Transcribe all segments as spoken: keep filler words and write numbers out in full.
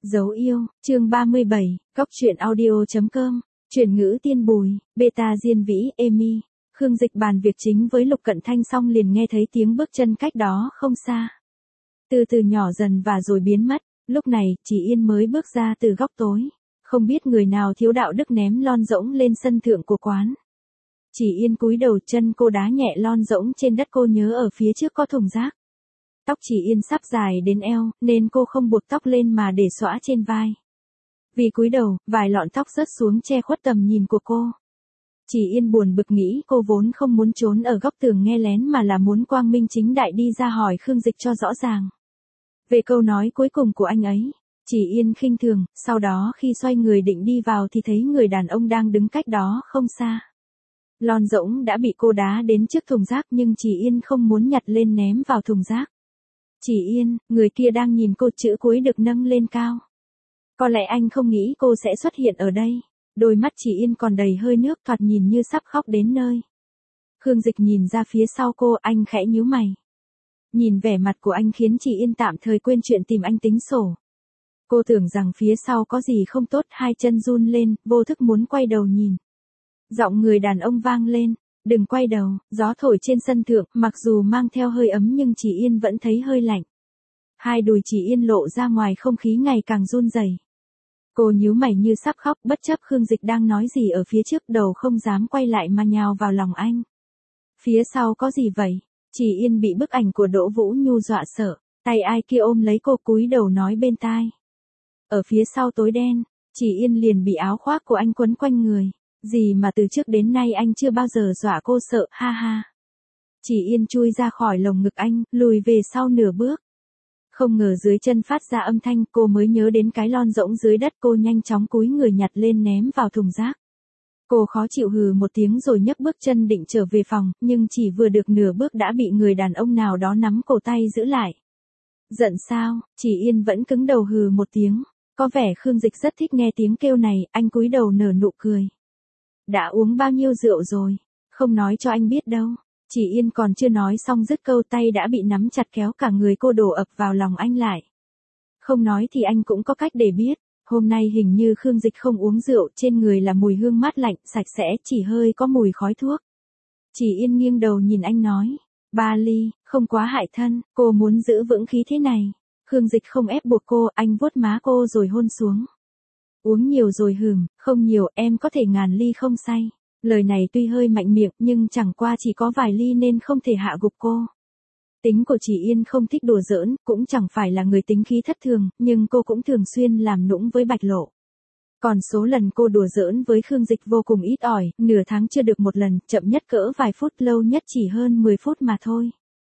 Dấu yêu, chương ba mươi bảy, góc truyện audio.com, chuyển ngữ tiên bùi, beta diên vĩ, Amy. Khương Dịch bàn việc chính với Lục Cận Thanh xong liền nghe thấy tiếng bước chân cách đó không xa. Từ từ nhỏ dần và rồi biến mất, lúc này, Chỉ Yên mới bước ra từ góc tối. Không biết người nào thiếu đạo đức ném lon rỗng lên sân thượng của quán. Chỉ Yên cúi đầu, chân cô đá nhẹ lon rỗng trên đất, cô nhớ ở phía trước có thùng rác. Tóc Chỉ Yên sắp dài đến eo, nên cô không buộc tóc lên mà để xõa trên vai. Vì cúi đầu, vài lọn tóc rớt xuống che khuất tầm nhìn của cô. Chỉ Yên buồn bực nghĩ cô vốn không muốn trốn ở góc tường nghe lén mà là muốn quang minh chính đại đi ra hỏi Khương Dịch cho rõ ràng. Về câu nói cuối cùng của anh ấy, Chỉ Yên khinh thường, sau đó khi xoay người định đi vào thì thấy người đàn ông đang đứng cách đó không xa. Lon rỗng đã bị cô đá đến trước thùng rác nhưng Chỉ Yên không muốn nhặt lên ném vào thùng rác. Chỉ Yên, người kia đang nhìn cô, chữ cuối được nâng lên cao. Có lẽ anh không nghĩ cô sẽ xuất hiện ở đây. Đôi mắt Chỉ Yên còn đầy hơi nước, thoạt nhìn như sắp khóc đến nơi. Khương Dịch nhìn ra phía sau cô, anh khẽ nhíu mày. Nhìn vẻ mặt của anh khiến Chỉ Yên tạm thời quên chuyện tìm anh tính sổ. Cô tưởng rằng phía sau có gì không tốt, hai chân run lên, vô thức muốn quay đầu nhìn. Giọng người đàn ông vang lên, đừng quay đầu, gió thổi trên sân thượng, mặc dù mang theo hơi ấm nhưng Chỉ Yên vẫn thấy hơi lạnh. Hai đùi Chỉ Yên lộ ra ngoài, không khí ngày càng run rẩy. Cô nhíu mày như sắp khóc, bất chấp Khương Dịch đang nói gì ở phía trước, đầu không dám quay lại mà nhào vào lòng anh. Phía sau có gì vậy? Chỉ Yên bị bức ảnh của Đỗ Vũ Nhu dọa sợ, tay ai kia ôm lấy cô, cúi đầu nói bên tai. Ở phía sau tối đen, Chỉ Yên liền bị áo khoác của anh quấn quanh người. Gì mà từ trước đến nay anh chưa bao giờ dọa cô sợ, ha ha. Chỉ Yên chui ra khỏi lồng ngực anh, lùi về sau nửa bước. Không ngờ dưới chân phát ra âm thanh, cô mới nhớ đến cái lon rỗng dưới đất, cô nhanh chóng cúi người nhặt lên ném vào thùng rác. Cô khó chịu hừ một tiếng rồi nhấc bước chân định trở về phòng, nhưng chỉ vừa được nửa bước đã bị người đàn ông nào đó nắm cổ tay giữ lại. Giận sao? Chỉ Yên vẫn cứng đầu hừ một tiếng. Có vẻ Khương Dịch rất thích nghe tiếng kêu này, anh cúi đầu nở nụ cười. Đã uống bao nhiêu rượu rồi? Không nói cho anh biết đâu. Chỉ Yên còn chưa nói xong dứt câu, tay đã bị nắm chặt, kéo cả người cô đổ ập vào lòng anh lại. Không nói thì anh cũng có cách để biết. Hôm nay hình như Khương Dịch không uống rượu, trên người là mùi hương mát lạnh, sạch sẽ, chỉ hơi có mùi khói thuốc. Chỉ Yên nghiêng đầu nhìn anh nói. Ba ly, không quá hại thân, cô muốn giữ vững khí thế này. Khương Dịch không ép buộc cô, anh vuốt má cô rồi hôn xuống. Uống nhiều rồi hừm, không nhiều, em có thể ngàn ly không say. Lời này tuy hơi mạnh miệng nhưng chẳng qua chỉ có vài ly nên không thể hạ gục cô. Tính của Chỉ Yên không thích đùa giỡn, cũng chẳng phải là người tính khí thất thường, nhưng cô cũng thường xuyên làm nũng với Bạch Lộ. Còn số lần cô đùa giỡn với Khương Dịch vô cùng ít ỏi, nửa tháng chưa được một lần, chậm nhất cỡ vài phút, lâu nhất chỉ hơn mười phút mà thôi.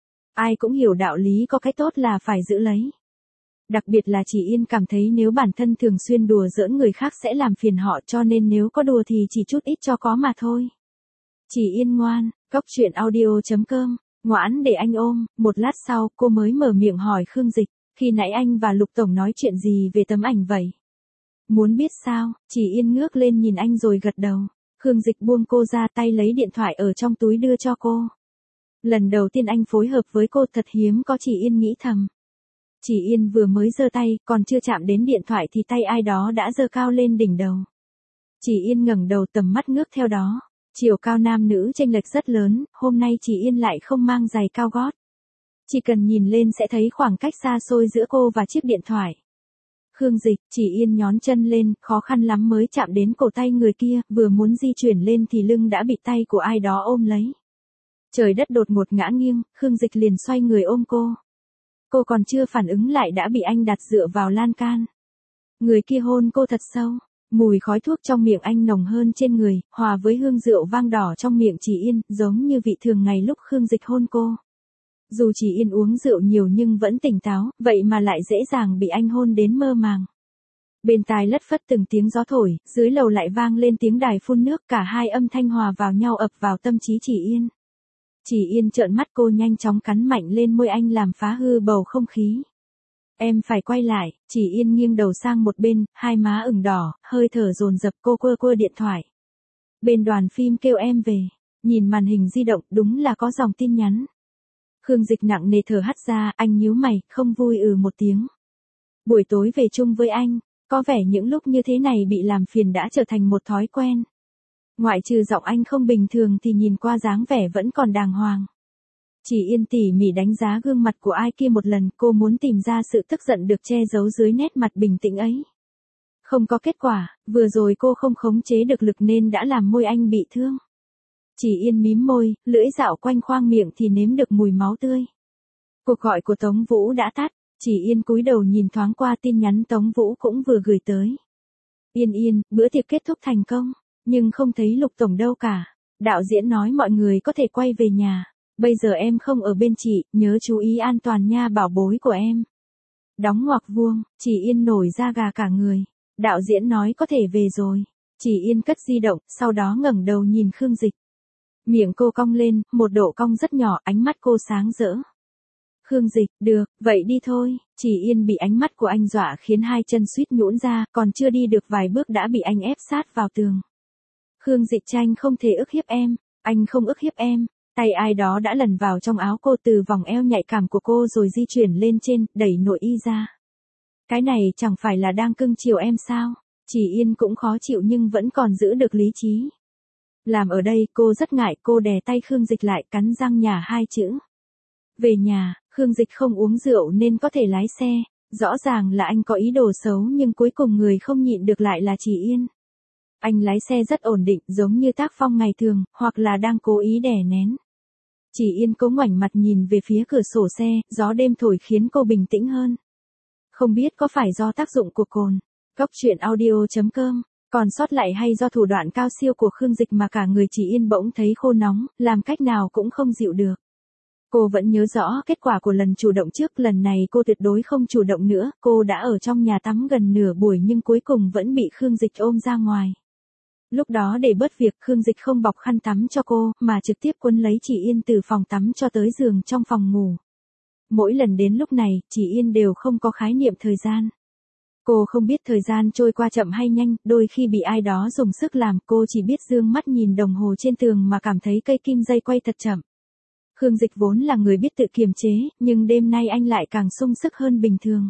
Ai cũng hiểu đạo lý có cái tốt là phải giữ lấy. Đặc biệt là Chỉ Yên cảm thấy nếu bản thân thường xuyên đùa giỡn người khác sẽ làm phiền họ, cho nên nếu có đùa thì chỉ chút ít cho có mà thôi. Chỉ Yên ngoan, góc truyện audio.com, ngoãn để anh ôm. Một lát sau, cô mới mở miệng hỏi Khương Dịch, khi nãy anh và Lục Tổng nói chuyện gì về tấm ảnh vậy? Muốn biết sao? Chỉ Yên ngước lên nhìn anh rồi gật đầu. Khương Dịch buông cô ra, tay lấy điện thoại ở trong túi đưa cho cô. Lần đầu tiên anh phối hợp với cô, thật hiếm có, Chỉ Yên nghĩ thầm. Chỉ Yên vừa mới giơ tay, còn chưa chạm đến điện thoại thì tay ai đó đã giơ cao lên đỉnh đầu. Chỉ Yên ngẩng đầu, tầm mắt ngước theo đó. Chiều cao nam nữ chênh lệch rất lớn, hôm nay Chỉ Yên lại không mang giày cao gót. Chỉ cần nhìn lên sẽ thấy khoảng cách xa xôi giữa cô và chiếc điện thoại. Khương Dịch, Chỉ Yên nhón chân lên, khó khăn lắm mới chạm đến cổ tay người kia, vừa muốn di chuyển lên thì lưng đã bị tay của ai đó ôm lấy. Trời đất đột ngột ngã nghiêng, Khương Dịch liền xoay người ôm cô. Cô còn chưa phản ứng lại đã bị anh đặt dựa vào lan can. Người kia hôn cô thật sâu, mùi khói thuốc trong miệng anh nồng hơn trên người, hòa với hương rượu vang đỏ trong miệng Chỉ Yên, giống như vị thường ngày lúc Khương Dịch hôn cô. Dù Chỉ Yên uống rượu nhiều nhưng vẫn tỉnh táo, vậy mà lại dễ dàng bị anh hôn đến mơ màng. Bên tai lất phất từng tiếng gió thổi, dưới lầu lại vang lên tiếng đài phun nước, cả hai âm thanh hòa vào nhau ập vào tâm trí Chỉ Yên. Chỉ Yên trợn mắt, cô nhanh chóng cắn mạnh lên môi anh làm phá hư bầu không khí. Em phải quay lại. Chỉ Yên nghiêng đầu sang một bên, hai má ửng đỏ, hơi thở dồn dập, cô quơ quơ điện thoại. Bên đoàn phim kêu em về. Nhìn màn hình di động, đúng là có dòng tin nhắn. Khương Dịch nặng nề thở hắt ra, anh nhíu mày, không vui ừ một tiếng. buổi tối về chung với anh, có vẻ những lúc như thế này bị làm phiền đã trở thành một thói quen. Ngoại trừ giọng anh không bình thường thì nhìn qua dáng vẻ vẫn còn đàng hoàng. Chỉ Yên tỉ mỉ đánh giá gương mặt của ai kia một lần, cô muốn tìm ra sự tức giận được che giấu dưới nét mặt bình tĩnh ấy. Không có kết quả, vừa rồi cô không khống chế được lực nên đã làm môi anh bị thương. Chỉ Yên mím môi, lưỡi dạo quanh khoang miệng thì nếm được mùi máu tươi. Cuộc gọi của Tống Vũ đã tắt, Chỉ Yên cúi đầu nhìn thoáng qua tin nhắn Tống Vũ cũng vừa gửi tới. Yên Yên, bữa tiệc kết thúc thành công, nhưng không thấy Lục Tổng đâu cả. Đạo diễn nói mọi người có thể quay về nhà. Bây giờ em không ở bên chị, nhớ chú ý an toàn nha bảo bối của em. Đóng ngoặc vuông, Chỉ Yên nổi da gà cả người. Đạo diễn nói có thể về rồi. Chỉ Yên cất di động, sau đó ngẩng đầu nhìn Khương Dịch. Miệng cô cong lên, một độ cong rất nhỏ, ánh mắt cô sáng rỡ. Khương Dịch, được, vậy đi thôi. Chỉ Yên bị ánh mắt của anh dọa khiến hai chân suýt nhũn ra, còn chưa đi được vài bước đã bị anh ép sát vào tường. Khương Dịch tranh không thể ức hiếp em, anh không ức hiếp em. Tay ai đó đã lần vào trong áo cô từ vòng eo nhạy cảm của cô rồi di chuyển lên trên, đẩy nội y ra. Cái này chẳng phải là đang cưng chiều em sao? Chỉ Yên cũng khó chịu nhưng vẫn còn giữ được lý trí. Làm ở đây cô rất ngại, cô đè tay Khương Dịch lại cắn răng nhả hai chữ. Về nhà, Khương Dịch không uống rượu nên có thể lái xe. Rõ ràng là anh có ý đồ xấu nhưng cuối cùng người không nhịn được lại là Chỉ Yên. Anh lái xe rất ổn định giống như tác phong ngày thường, hoặc là đang cố ý đè nén. Chỉ Yên cố ngoảnh mặt nhìn về phía cửa sổ xe, gió đêm thổi khiến cô bình tĩnh hơn. Không biết có phải do tác dụng của cồn. Góc truyện audio chấm com. Còn sót lại hay do thủ đoạn cao siêu của Khương Dịch mà cả người Chỉ Yên bỗng thấy khô nóng, làm cách nào cũng không dịu được. Cô vẫn nhớ rõ kết quả của lần chủ động trước, lần này cô tuyệt đối không chủ động nữa, cô đã ở trong nhà tắm gần nửa buổi nhưng cuối cùng vẫn bị Khương Dịch ôm ra ngoài. Lúc đó để bớt việc, Khương Dịch không bọc khăn tắm cho cô, mà trực tiếp quấn lấy Chỉ Yên từ phòng tắm cho tới giường trong phòng ngủ. Mỗi lần đến lúc này, Chỉ Yên đều không có khái niệm thời gian. Cô không biết thời gian trôi qua chậm hay nhanh, đôi khi bị ai đó dùng sức làm, cô chỉ biết dương mắt nhìn đồng hồ trên tường mà cảm thấy cây kim dây quay thật chậm. Khương Dịch vốn là người biết tự kiềm chế, nhưng đêm nay anh lại càng sung sức hơn bình thường.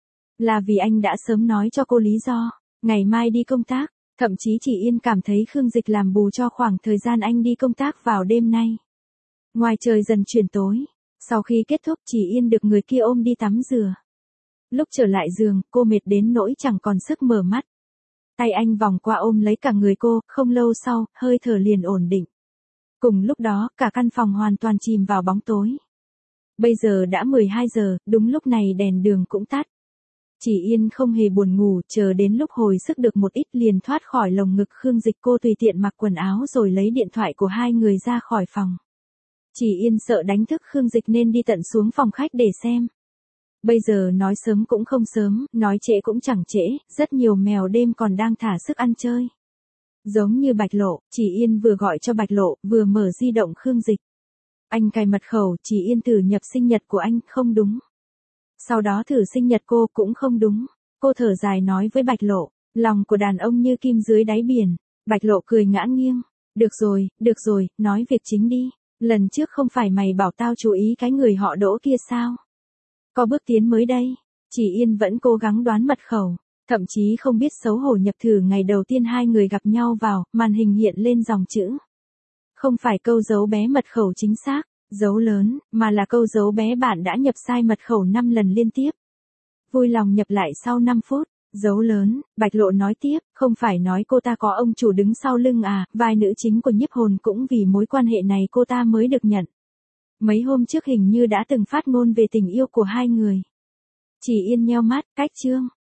Là vì anh đã sớm nói cho cô lý do, ngày mai đi công tác. Thậm chí Chỉ Yên cảm thấy Khương Dịch làm bù cho khoảng thời gian anh đi công tác vào đêm nay. Ngoài trời dần chuyển tối, sau khi kết thúc Chỉ Yên được người kia ôm đi tắm rửa. Lúc trở lại giường, cô mệt đến nỗi chẳng còn sức mở mắt. Tay anh vòng qua ôm lấy cả người cô, không lâu sau, hơi thở liền ổn định. Cùng lúc đó, cả căn phòng hoàn toàn chìm vào bóng tối. Bây giờ đã mười hai giờ, đúng lúc này đèn đường cũng tắt. Chỉ Yên không hề buồn ngủ, chờ đến lúc hồi sức được một ít liền thoát khỏi lồng ngực Khương Dịch, cô tùy tiện mặc quần áo rồi lấy điện thoại của hai người ra khỏi phòng. Chỉ Yên sợ đánh thức Khương Dịch nên đi tận xuống phòng khách để xem. Bây giờ nói sớm cũng không sớm, nói trễ cũng chẳng trễ, rất nhiều mèo đêm còn đang thả sức ăn chơi. Giống như Bạch Lộ, Chỉ Yên vừa gọi cho Bạch Lộ, vừa mở di động Khương Dịch. Anh cài mật khẩu, Chỉ Yên thử nhập sinh nhật của anh, không đúng. Sau đó thử sinh nhật cô cũng không đúng. Cô thở dài nói với Bạch Lộ, lòng của đàn ông như kim dưới đáy biển. Bạch Lộ cười ngã nghiêng. Được rồi, được rồi, nói việc chính đi. Lần trước không phải mày bảo tao chú ý cái người họ Đỗ kia sao? Có bước tiến mới đây. Chỉ Yên vẫn cố gắng đoán mật khẩu. Thậm chí không biết xấu hổ nhập thử ngày đầu tiên hai người gặp nhau vào, màn hình hiện lên dòng chữ. Không phải câu dấu bé mật khẩu chính xác. Dấu lớn, mà là câu dấu bé bạn đã nhập sai mật khẩu năm lần liên tiếp. Vui lòng nhập lại sau năm phút. Dấu lớn, Bạch Lộ nói tiếp, không phải nói cô ta có ông chủ đứng sau lưng à, vai nữ chính của Nhiếp Hồn cũng vì mối quan hệ này cô ta mới được nhận. Mấy hôm trước hình như đã từng phát ngôn về tình yêu của hai người. Chỉ Yên nheo mắt, cách chương.